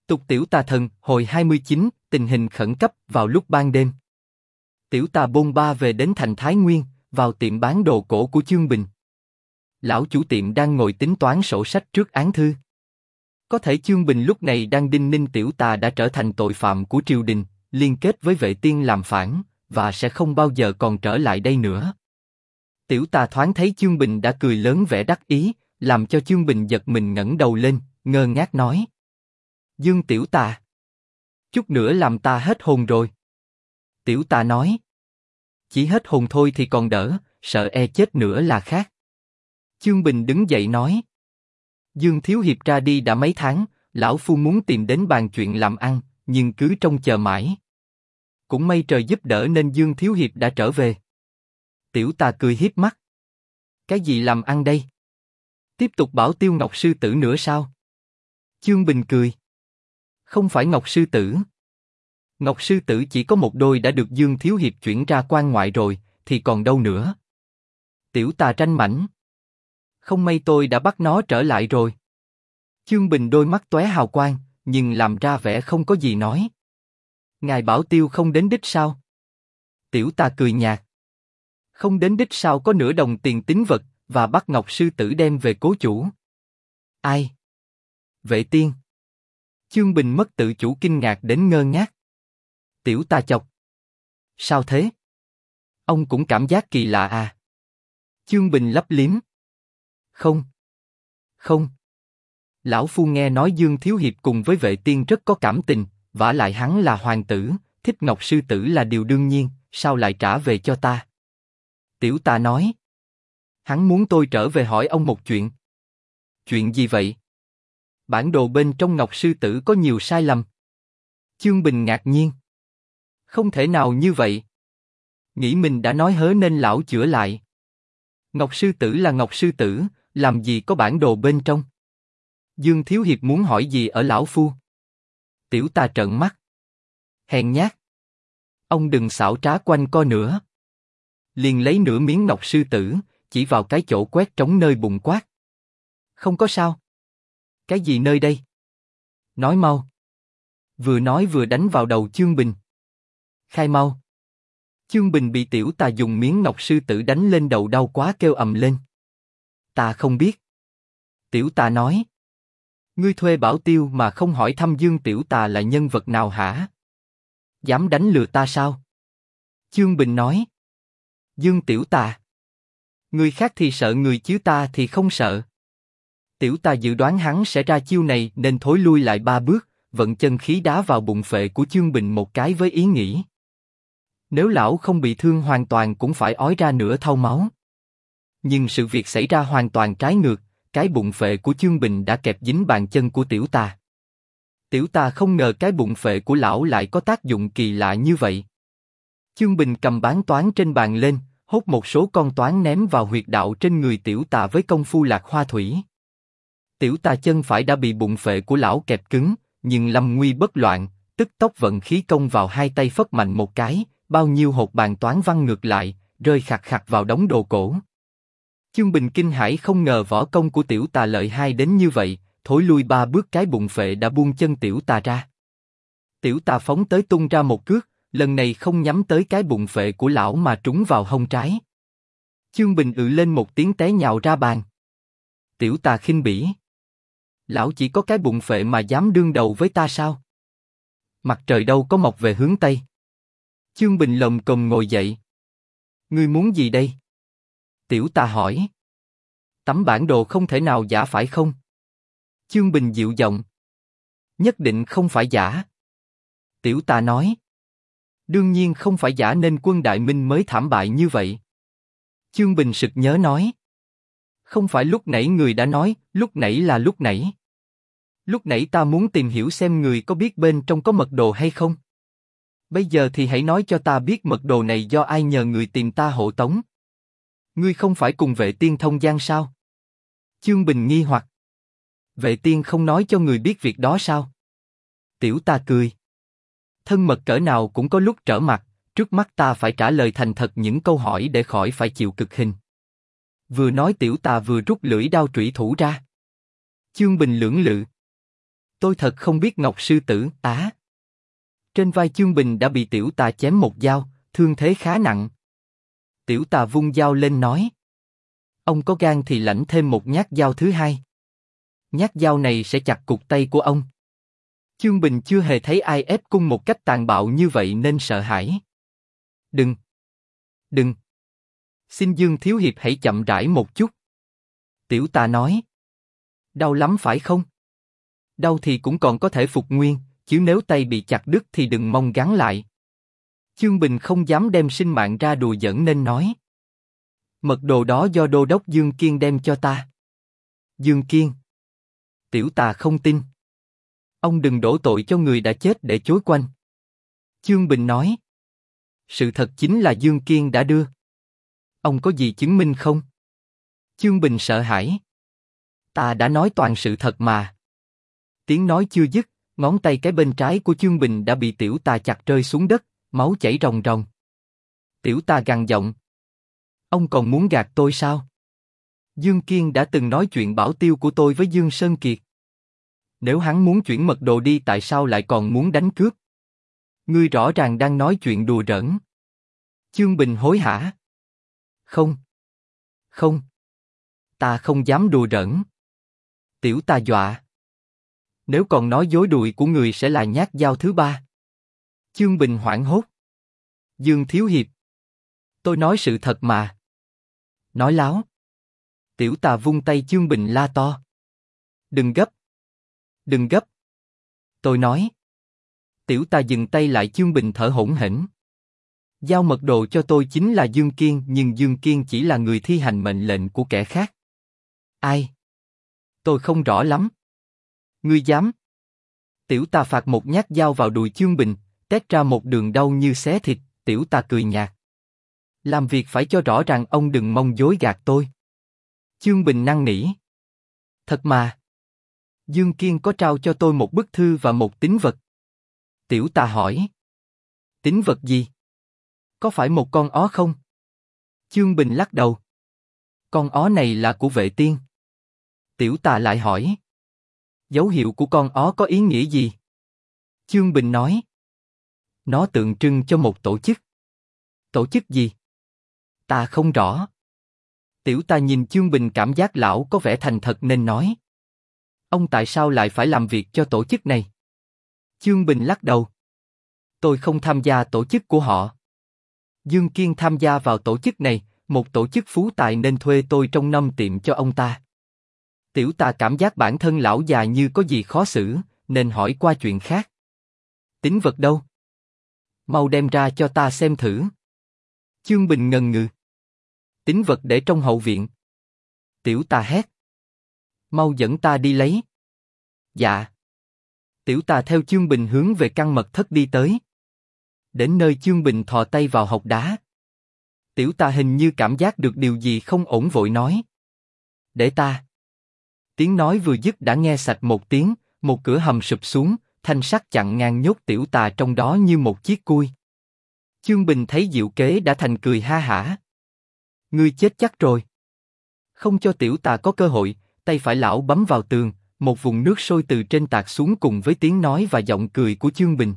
Tục tiểu tà thần, hồi 29, tình hình khẩn cấp vào lúc ban đêm. Tiểu tà bôn ba về đến thành Thái Nguyên, vào tiệm bán đồ cổ của Chương Bình. Lão chủ tiệm đang ngồi tính toán sổ sách trước án thư. Có thể Chương Bình lúc này đang đinh ninh tiểu tà đã trở thành tội phạm của triều đình, liên kết với Vệ Tiên làm phản, và sẽ không bao giờ còn trở lại đây nữa. Tiểu tà thoáng thấy Chương Bình đã cười lớn vẻ đắc ý, làm cho Chương Bình giật mình ngẩng đầu lên, ngơ ngác nói: Dương tiểu tà, chút nữa làm ta hết hồn rồi. Tiểu tà nói: chỉ hết hồn thôi thì còn đỡ, sợ e chết nữa là khác. Chương Bình đứng dậy nói: Dương thiếu hiệp ra đi đã mấy tháng, lão phu muốn tìm đến bàn chuyện làm ăn, nhưng cứ trông chờ mãi. Cũng may trời giúp đỡ nên Dương thiếu hiệp đã trở về. Tiểu tà cười hiếp mắt: cái gì làm ăn đây? Tiếp tục bảo tiêu Ngọc sư tử nữa sao? Chương Bình cười: không phải Ngọc sư tử. Ngọc sư tử chỉ có một đôi đã được Dương thiếu hiệp chuyển ra quan ngoại rồi, thì còn đâu nữa. Tiểu tà tranh mảnh: không may tôi đã bắt nó trở lại rồi. Chương Bình đôi mắt tóe hào quang, nhưng làm ra vẻ không có gì nói. Ngài bảo tiêu không đến đích sao? Tiểu tà cười nhạt: không đến đích sao có nửa đồng tiền tín vật, và bắt Ngọc sư tử đem về cố chủ. Ai? Vệ Tiên. Chương Bình mất tự chủ kinh ngạc đến ngơ ngác. Tiểu tà chọc: sao thế? Ông cũng cảm giác kỳ lạ à? Chương Bình lấp liếm: không. Không. Lão phu nghe nói Dương thiếu hiệp cùng với Vệ Tiên rất có cảm tình, vả lại hắn là hoàng tử, thích Ngọc sư tử là điều đương nhiên, sao lại trả về cho ta? Tiểu tà nói: hắn muốn tôi trở về hỏi ông một chuyện. Chuyện gì vậy? Bản đồ bên trong Ngọc sư tử có nhiều sai lầm. Chương Bình ngạc nhiên: không thể nào như vậy. Nghĩ mình đã nói hớ nên lão chữa lại. Ngọc sư tử là Ngọc sư tử, làm gì có bản đồ bên trong? Dương thiếu hiệp muốn hỏi gì ở lão phu? Tiểu tà trợn mắt: hèn nhát. Ông đừng xảo trá quanh co nữa. Liền lấy nửa miếng Ngọc sư tử, chỉ vào cái chỗ quét trống nơi bụng quát: không có sao. Cái gì nơi đây? Nói mau. Vừa nói vừa đánh vào đầu Chương Bình. Khai mau. Chương Bình bị tiểu tà dùng miếng Ngọc sư tử đánh lên đầu đau quá kêu ầm lên. Ta không biết. Tiểu tà nói: ngươi thuê bảo tiêu mà không hỏi thăm Dương tiểu tà là nhân vật nào hả? Dám đánh lừa ta sao? Chương Bình nói: Dương tiểu tà. Người khác thì sợ người chứ ta thì không sợ. Tiểu tà dự đoán hắn sẽ ra chiêu này nên thối lui lại 3 bước, vận chân khí đá vào bụng phệ của Chương Bình một cái với ý nghĩ: nếu lão không bị thương hoàn toàn cũng phải ói ra nửa thau máu. Nhưng sự việc xảy ra hoàn toàn trái ngược, cái bụng phệ của Chương Bình đã kẹp dính bàn chân của tiểu tà. Tiểu tà không ngờ cái bụng phệ của lão lại có tác dụng kỳ lạ như vậy. Chương Bình cầm bán toán trên bàn lên, hốt một số con toán ném vào huyệt đạo trên người tiểu tà với công phu lạc hoa thủy. Tiểu tà chân phải đã bị bụng phệ của lão kẹp cứng, nhưng lâm nguy bất loạn, tức tốc vận khí công vào hai tay phất mạnh một cái, bao nhiêu hột bàn toán văng ngược lại, rơi khạc khạc vào đống đồ cổ. Chương Bình kinh hãi không ngờ võ công của tiểu tà lợi hại đến như vậy, thối lui 3 bước cái bụng phệ đã buông chân tiểu tà ra. Tiểu tà phóng tới tung ra một cước, lần này không nhắm tới cái bụng phệ của lão mà trúng vào hông trái. Chương Bình lên một tiếng té nhào ra bàn. Tiểu tà khinh bỉ: lão chỉ có cái bụng phệ mà dám đương đầu với ta sao? Mặt trời đâu có mọc về hướng Tây. Chương Bình lồm cồm ngồi dậy. Ngươi muốn gì đây? Tiểu tà hỏi. Tấm bản đồ không thể nào giả phải không? Chương Bình dịu giọng. Nhất định không phải giả. Tiểu tà nói. Đương nhiên không phải giả nên quân Đại Minh mới thảm bại như vậy. Chương Bình sực nhớ nói. Không phải lúc nãy người đã nói, lúc nãy là lúc nãy. Lúc nãy ta muốn tìm hiểu xem người có biết bên trong có mật đồ hay không. Bây giờ thì hãy nói cho ta biết mật đồ này do ai nhờ người tìm ta hộ tống. Ngươi không phải cùng Vệ Tiên thông gian sao? Chương Bình nghi hoặc. Vệ Tiên không nói cho người biết việc đó sao? Tiểu tà cười. Thân mật cỡ nào cũng có lúc trở mặt, trước mắt ta phải trả lời thành thật những câu hỏi để khỏi phải chịu cực hình. Vừa nói tiểu tà vừa rút lưỡi đao trủy thủ ra. Chương Bình lưỡng lự. Tôi thật không biết Ngọc sư tử, á. Trên vai Chương Bình đã bị Tiểu Tà chém một dao, thương thế khá nặng. Tiểu Tà vung dao lên nói. Ông có gan thì lãnh thêm một nhát dao thứ hai. Nhát dao này sẽ chặt cụt tay của ông. Chương Bình chưa hề thấy ai ép cung một cách tàn bạo như vậy nên sợ hãi. Đừng! Đừng! Xin Dương Thiếu Hiệp hãy chậm rãi một chút. Tiểu Tà nói. Đau lắm phải không? Đau thì cũng còn có thể phục nguyên, chứ nếu tay bị chặt đứt thì đừng mong gắn lại. Chương Bình không dám đem sinh mạng ra đùa giỡn nên nói. Mật đồ đó do Đô đốc Dương Kiên đem cho ta. Dương Kiên? Tiểu Tà không tin. Ông đừng đổ tội cho người đã chết để chối quanh. Chương Bình nói. Sự thật chính là Dương Kiên đã đưa. Ông có gì chứng minh không? Chương Bình sợ hãi. Ta đã nói toàn sự thật mà. Tiếng nói chưa dứt, ngón tay cái bên trái của Chương Bình đã bị Tiểu Tà chặt rơi xuống đất, máu chảy ròng ròng. Tiểu Tà gằn giọng. Ông còn muốn gạt tôi sao? Dương Kiên đã từng nói chuyện bảo tiêu của tôi với Dương Sơn Kiệt. Nếu hắn muốn chuyển mật đồ đi tại sao lại còn muốn đánh cướp? Ngươi rõ ràng đang nói chuyện đùa giỡn. Chương Bình hối hả. Không. Không. Ta không dám đùa giỡn. Tiểu Tà dọa. Nếu còn nói dối đùi của người sẽ là nhát dao thứ ba. Chương Bình hoảng hốt. Dương Thiếu Hiệp. Tôi nói sự thật mà. Nói láo. Tiểu Tà vung tay Chương Bình la to. Đừng gấp. Đừng gấp. Tôi nói. Tiểu Tà dừng tay lại. Chương Bình thở hổn hển. Giao mật đồ cho tôi chính là Dương Kiên, nhưng Dương Kiên chỉ là người thi hành mệnh lệnh của kẻ khác. Ai? Tôi không rõ lắm. Ngươi dám? Tiểu Tà phạt một nhát dao vào đùi Chương Bình, tét ra một đường đau như xé thịt. Tiểu Tà cười nhạt. Làm việc phải cho rõ ràng, ông đừng mong dối gạt tôi. Chương Bình năn nỉ. Thật mà. Dương Kiên có trao cho tôi một bức thư và một tín vật. Tiểu Tà hỏi. Tín vật gì? Có phải một con ó không? Chương Bình lắc đầu. Con ó này là của Vệ Tiên. Tiểu Tà lại hỏi. Dấu hiệu của con ó có ý nghĩa gì? Chương Bình nói. Nó tượng trưng cho một tổ chức. Tổ chức gì? Ta không rõ. Tiểu Tà nhìn Chương Bình, cảm giác lão có vẻ thành thật nên nói. Ông tại sao lại phải làm việc cho tổ chức này? Chương Bình lắc đầu. Tôi không tham gia tổ chức của họ. Dương Kiên tham gia vào tổ chức này, một tổ chức phú tài nên thuê tôi trông nom tiệm cho ông ta. Tiểu Tà cảm giác bản thân lão già như có gì khó xử, nên hỏi qua chuyện khác. Tín vật đâu? Mau đem ra cho ta xem thử. Chương Bình ngần ngừ. Tín vật để trong hậu viện. Tiểu Tà hét. Mau dẫn ta đi lấy. Dạ. Tiểu Tà theo Chương Bình hướng về căn mật thất đi tới. Đến nơi Chương Bình thò tay vào hộc đá. Tiểu Tà hình như cảm giác được điều gì không ổn vội nói. Để ta. Tiếng nói vừa dứt đã nghe sạch một tiếng, một cửa hầm sụp xuống, thanh sắt chặn ngang nhốt Tiểu Tà trong đó như một chiếc cui. Chương Bình thấy diệu kế đã thành, cười ha hả. Ngươi chết chắc rồi. Không cho Tiểu Tà có cơ hội, tay phải lão bấm vào tường, một vùng nước sôi từ trên tạt xuống cùng với tiếng nói và giọng cười của Chương Bình.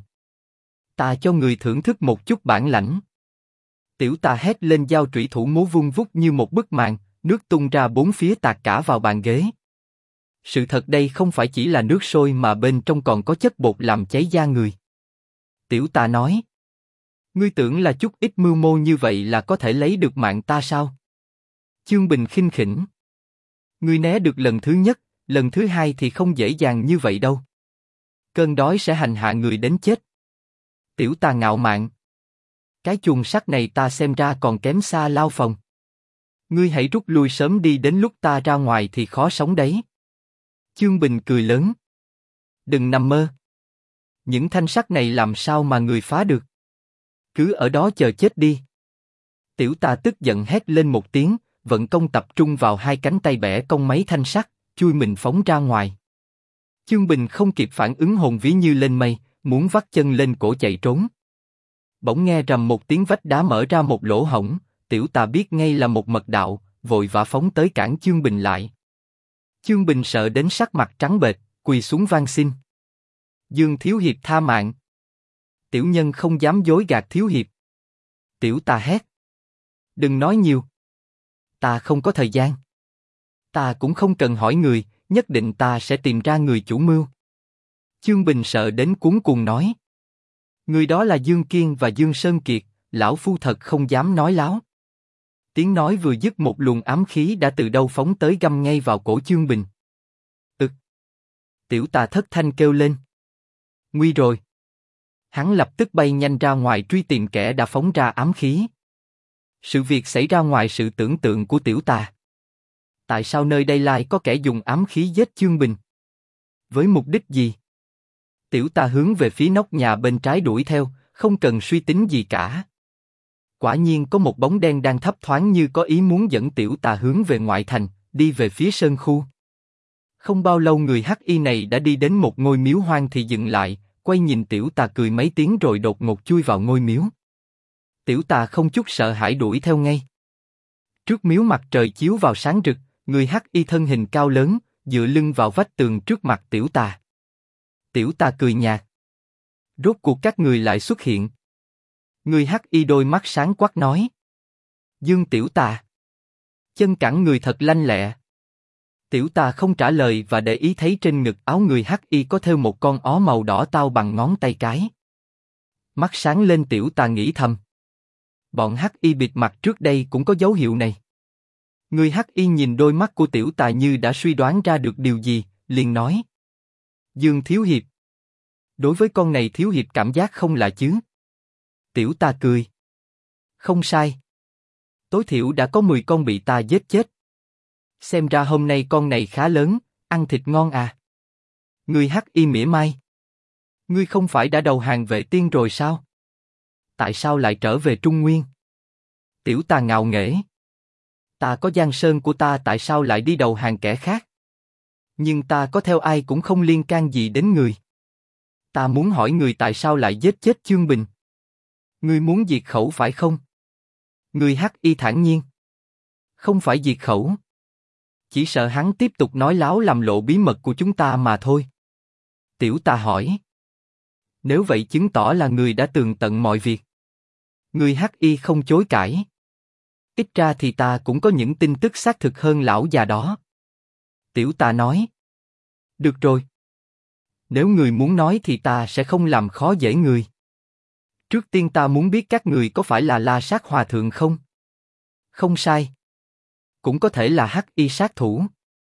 Ta cho người thưởng thức một chút bản lãnh. Tiểu Tà hét lên, dao trủy thủ múa vung vút như một bức màn, nước tung ra bốn phía tạt cả vào bàn ghế. Sự thật đây không phải chỉ là nước sôi mà bên trong còn có chất bột làm cháy da người. Tiểu Tà nói. Ngươi tưởng là chút ít mưu mô như vậy là có thể lấy được mạng ta sao? Chương Bình khinh khỉnh. Ngươi né được lần thứ nhất, lần thứ hai thì không dễ dàng như vậy đâu. Cơn đói sẽ hành hạ người đến chết. Tiểu Tà ngạo mạn. Cái chuồng sắt này ta xem ra còn kém xa lao phòng. Ngươi hãy rút lui sớm đi, đến lúc ta ra ngoài thì khó sống đấy. Chương Bình cười lớn. Đừng nằm mơ. Những thanh sắt này làm sao mà người phá được? Cứ ở đó chờ chết đi. Tiểu Tà tức giận hét lên một tiếng, vận công tập trung vào hai cánh tay bẻ cong mấy thanh sắt, chui mình phóng ra ngoài. Chương Bình không kịp phản ứng, hồn vía như lên mây, muốn vắt chân lên cổ chạy trốn. Bỗng nghe rầm một tiếng, vách đá mở ra một lỗ hổng, Tiểu Tà biết ngay là một mật đạo, vội vã phóng tới cản Chương Bình lại. Chương Bình sợ đến sắc mặt trắng bệch, quỳ xuống van xin. Dương Thiếu Hiệp tha mạng. Tiểu nhân không dám dối gạt Thiếu Hiệp. Tiểu tà hét. Đừng nói nhiều. Ta không có thời gian. Ta cũng không cần hỏi người, nhất định ta sẽ tìm ra người chủ mưu. Chương Bình sợ đến cuống cuồng nói. Người đó là Dương Kiên và Dương Sơn Kiệt, lão phu thật không dám nói láo. Tiếng nói vừa dứt một luồng ám khí đã từ đâu phóng tới găm ngay vào cổ Chương Bình. Tiểu tà thất thanh kêu lên. Nguy rồi. Hắn lập tức bay nhanh ra ngoài truy tìm kẻ đã phóng ra ám khí. Sự việc xảy ra ngoài sự tưởng tượng của tiểu tà. Tại sao nơi đây lại có kẻ dùng ám khí giết Chương Bình? Với mục đích gì? Tiểu tà hướng về phía nóc nhà bên trái đuổi theo, không cần suy tính gì cả. Quả nhiên có một bóng đen đang thấp thoáng như có ý muốn dẫn tiểu tà hướng về ngoại thành, đi về phía sơn khu. Không bao lâu người hắc y này đã đi đến một ngôi miếu hoang thì dừng lại, quay nhìn tiểu tà cười mấy tiếng rồi đột ngột chui vào ngôi miếu. Tiểu tà không chút sợ hãi đuổi theo ngay. Trước miếu mặt trời chiếu vào sáng rực, người hắc y thân hình cao lớn, dựa lưng vào vách tường trước mặt tiểu tà. Tiểu tà cười nhạt. Rốt cuộc các người lại xuất hiện. Người hắc y đôi mắt sáng quắc nói. Dương tiểu tà. Chân cẳng người thật lanh lẹ. Tiểu tà không trả lời và để ý thấy trên ngực áo người hắc y có thêu một con ó màu đỏ tao bằng ngón tay cái. Mắt sáng lên tiểu tà nghĩ thầm. Bọn hắc y bịt mặt trước đây cũng có dấu hiệu này. Người hắc y nhìn đôi mắt của tiểu tà như đã suy đoán ra được điều gì, liền nói. Dương Thiếu Hiệp. Đối với con này Thiếu Hiệp cảm giác không lạ chứ? Tiểu tà cười. Không sai. Tối thiểu đã có 10 con bị ta giết chết. Xem ra hôm nay con này khá lớn, ăn thịt ngon à. Người hắc y mỉa mai. Ngươi không phải đã đầu hàng Vệ Tiên rồi sao? Tại sao lại trở về Trung Nguyên? Tiểu tà ngạo nghễ. Ta có Giang Sơn của ta tại sao lại đi đầu hàng kẻ khác? Nhưng ta có theo ai cũng không liên can gì đến người. Ta muốn hỏi người tại sao lại giết chết Chương Bình? Ngươi muốn diệt khẩu phải không? Người hắc y thản nhiên. Không phải diệt khẩu. Chỉ sợ hắn tiếp tục nói láo làm lộ bí mật của chúng ta mà thôi. Tiểu tà hỏi. Nếu vậy chứng tỏ là người đã tường tận mọi việc. Người hắc y không chối cãi. Ít ra thì ta cũng có những tin tức xác thực hơn lão già đó. Tiểu tà nói. Được rồi. Nếu người muốn nói thì ta sẽ không làm khó dễ người. Trước tiên ta muốn biết các người có phải là La Sát Hòa Thượng không? Không sai. Cũng có thể là hắc y sát thủ.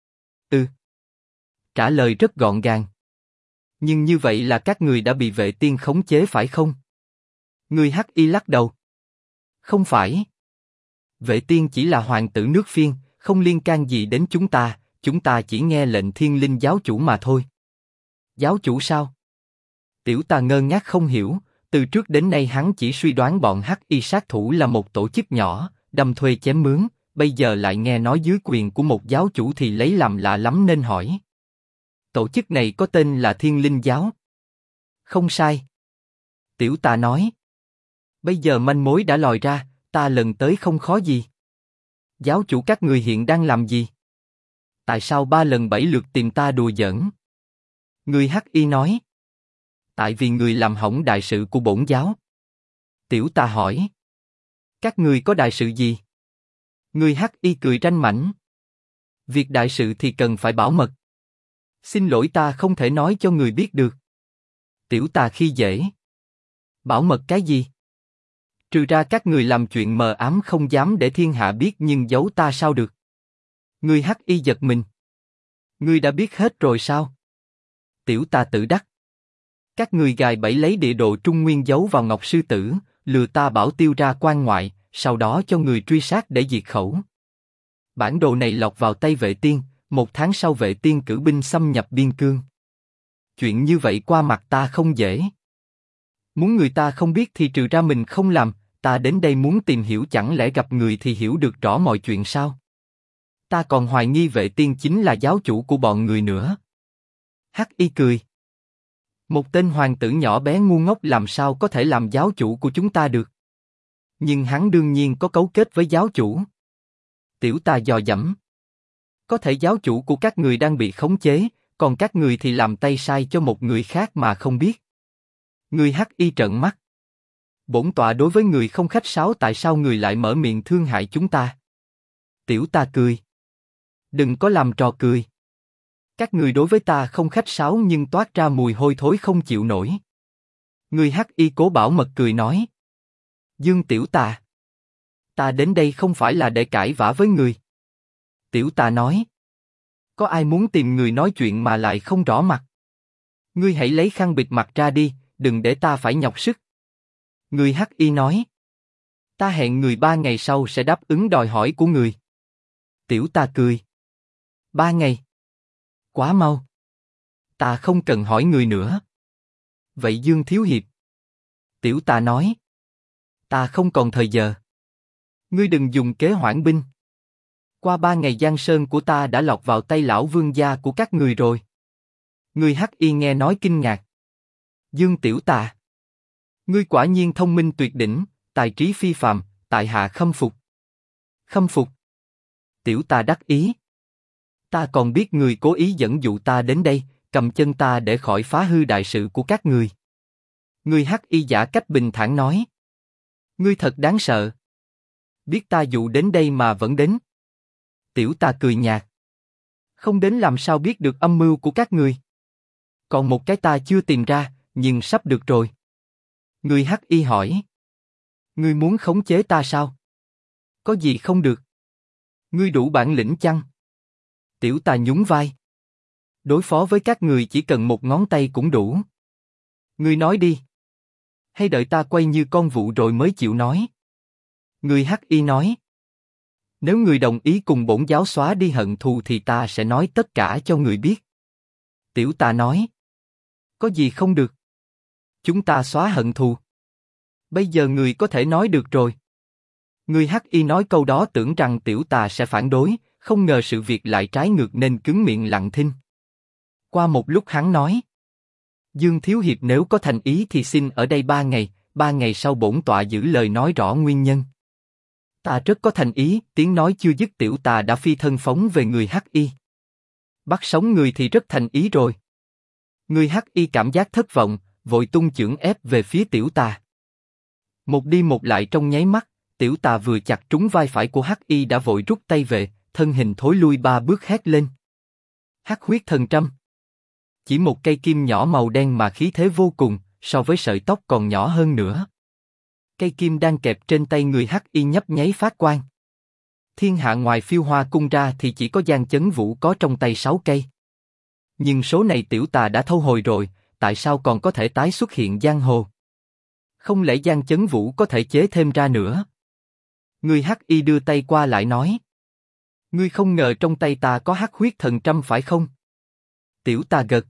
Trả lời rất gọn gàng. Nhưng như vậy là các người đã bị Vệ Tiên khống chế phải không? Người hắc y lắc đầu. Không phải. Vệ Tiên chỉ là hoàng tử nước Phiên, không liên can gì đến chúng ta chỉ nghe lệnh Thiên Linh giáo chủ mà thôi. Giáo chủ sao? Tiểu tà ngơ ngác không hiểu, từ trước đến nay hắn chỉ suy đoán bọn hắc y sát thủ là một tổ chức nhỏ, đâm thuê chém mướn, bây giờ lại nghe nói dưới quyền của một giáo chủ thì lấy làm lạ lắm nên hỏi. Tổ chức này có tên là Thiên Linh giáo. Không sai. Tiểu tà nói. Bây giờ manh mối đã lòi ra, ta lần tới không khó gì. Giáo chủ các người hiện đang làm gì? Tại sao 3 lần 7 lượt tìm ta đùa giỡn? Người hắc y nói. Tại vì người làm hỏng đại sự của bổn giáo. Tiểu tà hỏi. Các người có đại sự gì? Người hắc y cười ranh mãnh. Việc đại sự thì cần phải bảo mật. Xin lỗi ta không thể nói cho người biết được. Tiểu tà khi dễ. Bảo mật cái gì? Trừ ra các người làm chuyện mờ ám không dám để thiên hạ biết nhưng giấu ta sao được? Người hắc y giật mình. Ngươi đã biết hết rồi sao? Tiểu tà tự đắc. Các người gài bẫy lấy địa đồ Trung Nguyên giấu vào Ngọc Sư Tử, lừa ta bảo tiêu ra quan ngoại, sau đó cho người truy sát để diệt khẩu. Bản đồ này lọt vào tay Vệ Tiên, 1 tháng sau Vệ Tiên cử binh xâm nhập biên cương. Chuyện như vậy qua mặt ta không dễ. Muốn người ta không biết thì trừ ra mình không làm, ta đến đây muốn tìm hiểu chẳng lẽ gặp người thì hiểu được rõ mọi chuyện sao? Ta còn hoài nghi Vệ Tiên chính là giáo chủ của bọn người nữa. Hắc y cười. Một tên hoàng tử nhỏ bé ngu ngốc làm sao có thể làm giáo chủ của chúng ta được? Nhưng hắn đương nhiên có cấu kết với giáo chủ. Tiểu tà dò dẫm. Có thể giáo chủ của các người đang bị khống chế, còn các người thì làm tay sai cho một người khác mà không biết. Người Hắc Y trợn mắt. Bổn tọa đối với người không khách sáo, tại sao người lại mở miệng thương hại chúng ta? Tiểu ta cười. Đừng có làm trò cười. Các người đối với ta không khách sáo nhưng toát ra mùi hôi thối không chịu nổi. Người Hắc Y cố bảo mật cười nói. Dương Tiểu Tà. Ta đến đây không phải là để cãi vã với người. Tiểu Tà nói. Có ai muốn tìm người nói chuyện mà lại không rõ mặt? Ngươi hãy lấy khăn bịt mặt ra đi, đừng để ta phải nhọc sức. Người Hắc Y nói. Ta hẹn người 3 ngày sau sẽ đáp ứng đòi hỏi của người. Tiểu ta cười. 3 ngày? Quá mau. Ta không cần hỏi người nữa. Vậy Dương Thiếu Hiệp. Tiểu ta nói. Ta không còn thời giờ. Ngươi đừng dùng kế hoãn binh. Qua 3 ngày Giang Sơn của ta đã lọt vào tay lão vương gia của các người rồi. Người Hắc Y nghe nói kinh ngạc. Dương Tiểu Tà. Ngươi quả nhiên thông minh tuyệt đỉnh, tài trí phi phàm, tại hạ khâm phục. Khâm phục. Tiểu ta đắc ý. Ta còn biết người cố ý dẫn dụ ta đến đây, cầm chân ta để khỏi phá hư đại sự của các người. Người Hắc Y giả cách bình thản nói. Ngươi thật đáng sợ. Biết ta dụ đến đây mà vẫn đến. Tiểu ta cười nhạt. Không đến làm sao biết được âm mưu của các người. Còn một cái ta chưa tìm ra, nhưng sắp được rồi. Người Hắc Y hỏi. Ngươi muốn khống chế ta sao? Có gì không được? Ngươi đủ bản lĩnh chăng? Tiểu ta nhún vai. Đối phó với các người chỉ cần một ngón tay cũng đủ. Ngươi nói đi. Hay đợi ta quay như con vụ rồi mới chịu nói? Người Hắc Y nói. Nếu người đồng ý cùng bổn giáo xóa đi hận thù thì ta sẽ nói tất cả cho người biết. Tiểu ta nói. Có gì không được? Chúng ta xóa hận thù. Bây giờ người có thể nói được rồi. Người Hắc Y nói câu đó tưởng rằng tiểu tà sẽ phản đối, không ngờ sự việc lại trái ngược nên cứng miệng lặng thinh. Qua một lúc hắn nói. Dương Thiếu Hiệp nếu có thành ý thì xin ở đây 3 ngày, 3 ngày sau bổn tọa giữ lời nói rõ nguyên nhân. Ta rất có thành ý, tiếng nói chưa dứt tiểu tà đã phi thân phóng về người Hắc Y. Bắt sống người thì rất thành ý rồi. Người Hắc Y cảm giác thất vọng, vội tung chưởng ép về phía tiểu tà. Một đi một lại trong nháy mắt, tiểu tà vừa chặt trúng vai phải của Hắc Y đã vội rút tay về, thân hình thối lui 3 bước hét lên. Hắc huyết thần trâm. Chỉ một cây kim nhỏ màu đen mà khí thế vô cùng, so với sợi tóc còn nhỏ hơn nữa. Cây kim đang kẹp trên tay người Hắc Y nhấp nháy phát quang. Thiên hạ ngoài Phiêu Hoa cung ra thì chỉ có Giang Chấn Vũ có trong tay 6 cây. Nhưng số này tiểu tà đã thâu hồi rồi, tại sao còn có thể tái xuất hiện giang hồ? Không lẽ Giang Chấn Vũ có thể chế thêm ra nữa? Người Hắc Y đưa tay qua lại nói. Ngươi không ngờ trong tay ta có hắc huyết thần trâm phải không? Tiểu tà gật.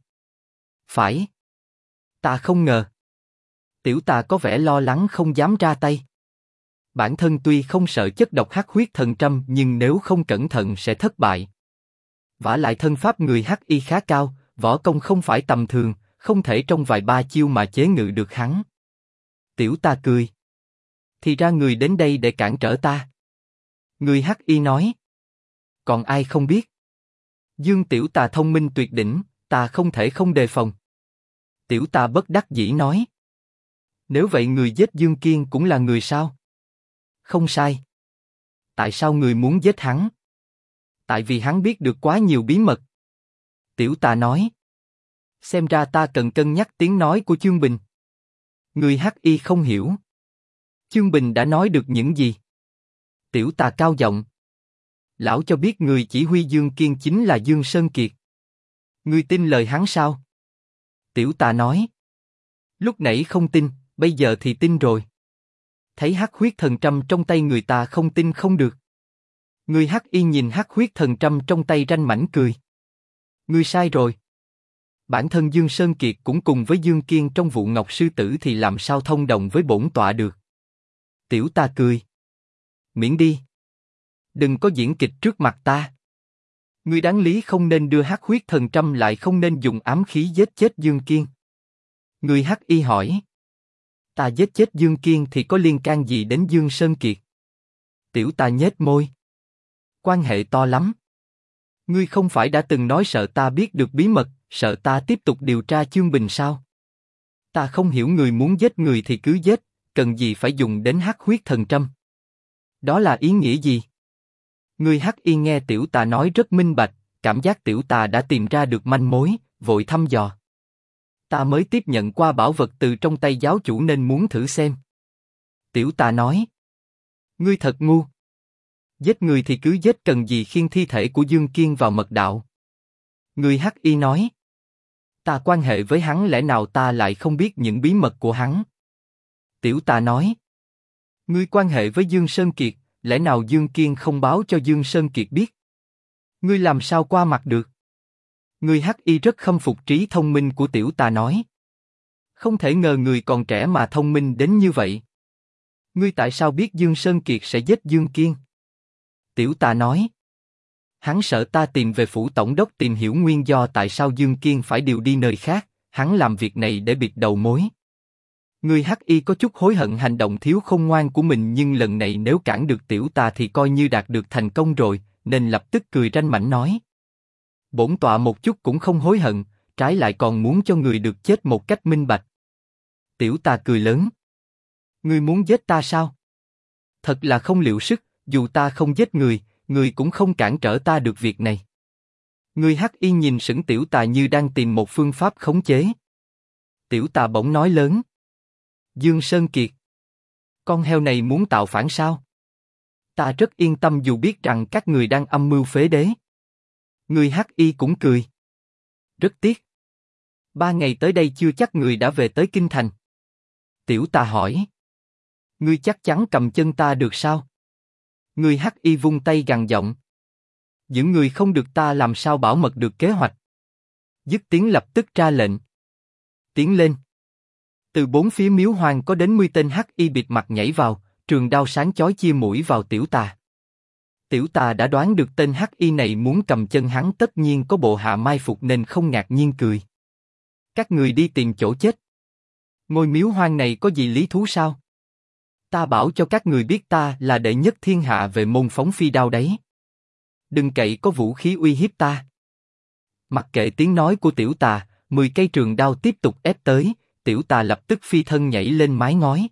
Phải. Ta không ngờ. Tiểu tà có vẻ lo lắng không dám ra tay. Bản thân tuy không sợ chất độc hắc huyết thần trâm nhưng nếu không cẩn thận sẽ thất bại. Vả lại thân pháp người Hắc Y khá cao, võ công không phải tầm thường, không thể trong vài ba chiêu mà chế ngự được hắn. Tiểu ta cười. Thì ra người đến đây để cản trở ta. Người Hắc Y nói. Còn ai không biết? Dương tiểu tà thông minh tuyệt đỉnh, ta không thể không đề phòng. Tiểu ta bất đắc dĩ nói. Nếu vậy người giết Dương Kiên cũng là người sao? Không sai. Tại sao người muốn giết hắn? Tại vì hắn biết được quá nhiều bí mật. Tiểu tà nói. Xem ra ta cần cân nhắc tiếng nói của Chương Bình. Người Hắc Y không hiểu. Chương Bình đã nói được những gì? Tiểu tà cao giọng. Lão cho biết người chỉ huy Dương Kiên chính là Dương Sơn Kiệt. Ngươi tin lời hắn sao? Tiểu tà nói. Lúc nãy không tin, bây giờ thì tin rồi. Thấy hắc huyết thần trâm trong tay người ta không tin không được. Người Hắc Y nhìn hắc huyết thần trâm trong tay ranh mãnh cười. Ngươi sai rồi. Bản thân Dương Sơn Kiệt cũng cùng với Dương Kiên trong vụ Ngọc Sư Tử thì làm sao thông đồng với bổn tọa được. Tiểu ta cười. Miễn đi. Đừng có diễn kịch trước mặt ta. Ngươi đáng lý không nên đưa hắc huyết thần trâm lại không nên dùng ám khí giết chết Dương Kiên. Người Hắc Y hỏi. Ta giết chết Dương Kiên thì có liên can gì đến Dương Sơn Kiệt? Tiểu ta nhếch môi. Quan hệ to lắm. Ngươi không phải đã từng nói sợ ta biết được bí mật, sợ ta tiếp tục điều tra Chương Bình sao? Ta không hiểu người muốn giết người thì cứ giết, cần gì phải dùng đến hắc huyết thần trâm? Đó là ý nghĩa gì? Người Hắc Y nghe Tiểu Tà nói rất minh bạch, cảm giác Tiểu Tà đã tìm ra được manh mối, vội thăm dò. Ta mới tiếp nhận qua bảo vật từ trong tay giáo chủ nên muốn thử xem. Tiểu Tà nói. Ngươi thật ngu. Giết người thì cứ giết, cần gì khiêng thi thể của Dương Kiên vào mật đạo? Người Hắc Y nói. Ta quan hệ với hắn, lẽ nào ta lại không biết những bí mật của hắn? Tiểu Tà nói. Ngươi quan hệ với Dương Sơn Kiệt, lẽ nào Dương Kiên không báo cho Dương Sơn Kiệt biết? Ngươi làm sao qua mặt được? Người Hắc Y rất khâm phục trí thông minh của Tiểu Tà nói. Không thể ngờ người còn trẻ mà thông minh đến như vậy. Ngươi tại sao biết Dương Sơn Kiệt sẽ giết Dương Kiên? Tiểu Tà nói. Hắn sợ ta tìm về phủ tổng đốc tìm hiểu nguyên do tại sao Dương Kiên phải điều đi nơi khác, hắn làm việc này để bịt đầu mối. Người Hắc Y có chút hối hận hành động thiếu khôn ngoan của mình, nhưng lần này nếu cản được Tiểu Tà thì coi như đạt được thành công rồi, nên lập tức cười ranh mãnh nói. Bổn tọa một chút cũng không hối hận, trái lại còn muốn cho người được chết một cách minh bạch. Tiểu Tà cười lớn. Ngươi muốn giết ta sao? Thật là không liệu sức, dù ta không giết người, người cũng không cản trở ta được việc này. Người Hắc Y nhìn sững Tiểu Tà như đang tìm một phương pháp khống chế. Tiểu Tà bỗng nói lớn. Dương Sơn Kiệt. Con heo này muốn tạo phản sao? Ta rất yên tâm dù biết rằng các người đang âm mưu phế đế. Người Hắc Y cũng cười. Rất tiếc. 3 ngày tới đây chưa chắc người đã về tới Kinh Thành. Tiểu Tà hỏi. Ngươi chắc chắn cầm chân ta được sao? Người Hắc Y vung tay gằn giọng. Giữ người không được, ta làm sao bảo mật được kế hoạch? Dứt tiếng lập tức ra lệnh. Tiến lên. Từ 4 phía miếu hoang có đến 10 tên Hắc Y bịt mặt nhảy vào, trường đao sáng chói chia mũi vào Tiểu Tà. Tiểu Tà đã đoán được tên Hắc Y này muốn cầm chân hắn, tất nhiên có bộ hạ mai phục nên không ngạc nhiên cười. Các người đi tìm chỗ chết. Ngôi miếu hoang này có gì lý thú sao? Ta bảo cho các người biết ta là đệ nhất thiên hạ về môn phóng phi đao đấy. Đừng cậy có vũ khí uy hiếp ta. Mặc kệ tiếng nói của Tiểu Tà, 10 cây trường đao tiếp tục ép tới, Tiểu Tà lập tức phi thân nhảy lên mái ngói.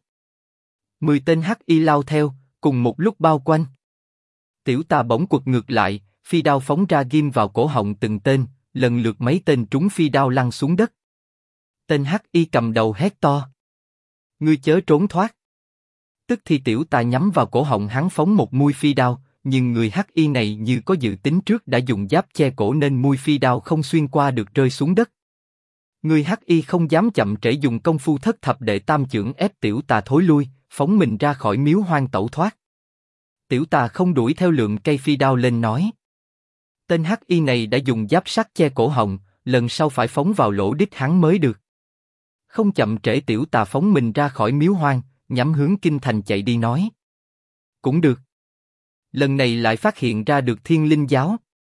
10 tên Hắc Y lao theo, cùng một lúc bao quanh. Tiểu Tà bỗng quật ngược lại, phi đao phóng ra ghim vào cổ họng từng tên, lần lượt mấy tên trúng phi đao lăn xuống đất. Tên Hắc Y cầm đầu hét to. Ngươi chớ trốn thoát. Tức thì Tiểu Tà nhắm vào cổ họng hắn phóng một mũi phi đao, nhưng người Hắc Y này như có dự tính trước đã dùng giáp che cổ nên mũi phi đao không xuyên qua được, rơi xuống đất. Người Hắc Y không dám chậm trễ, dùng công phu thất thập đệ tam chưởng ép Tiểu Tà thối lui, phóng mình ra khỏi miếu hoang tẩu thoát. Tiểu Tà không đuổi theo, lượng cây phi đao lên nói. Tên Hắc Y này đã dùng giáp sắt che cổ họng, lần sau phải phóng vào lỗ đít hắn mới được. Không chậm trễ, Tiểu Tà phóng mình ra khỏi miếu hoang, nhắm hướng Kinh Thành chạy đi nói. Cũng được. Lần này lại phát hiện ra được Thiên Linh giáo.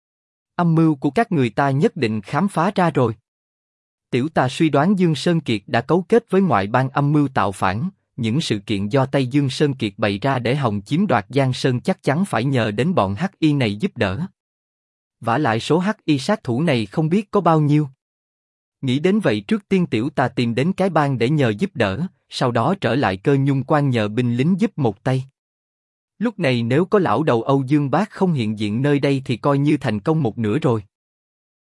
Âm mưu của các người ta nhất định khám phá ra rồi. Tiểu Tà suy đoán Dương Sơn Kiệt đã cấu kết với ngoại bang âm mưu tạo phản, những sự kiện do tay Dương Sơn Kiệt bày ra để hòng chiếm đoạt Giang Sơn chắc chắn phải nhờ đến bọn Hắc Y này giúp đỡ. Vả lại số Hắc Y sát thủ này không biết có bao nhiêu. Nghĩ đến vậy, trước tiên Tiểu Tà tìm đến cái bang để nhờ giúp đỡ, sau đó trở lại Cơ Nhung Quan nhờ binh lính giúp một tay. Lúc này nếu có lão đầu Âu Dương Bác không hiện diện nơi đây thì coi như thành công một nửa rồi.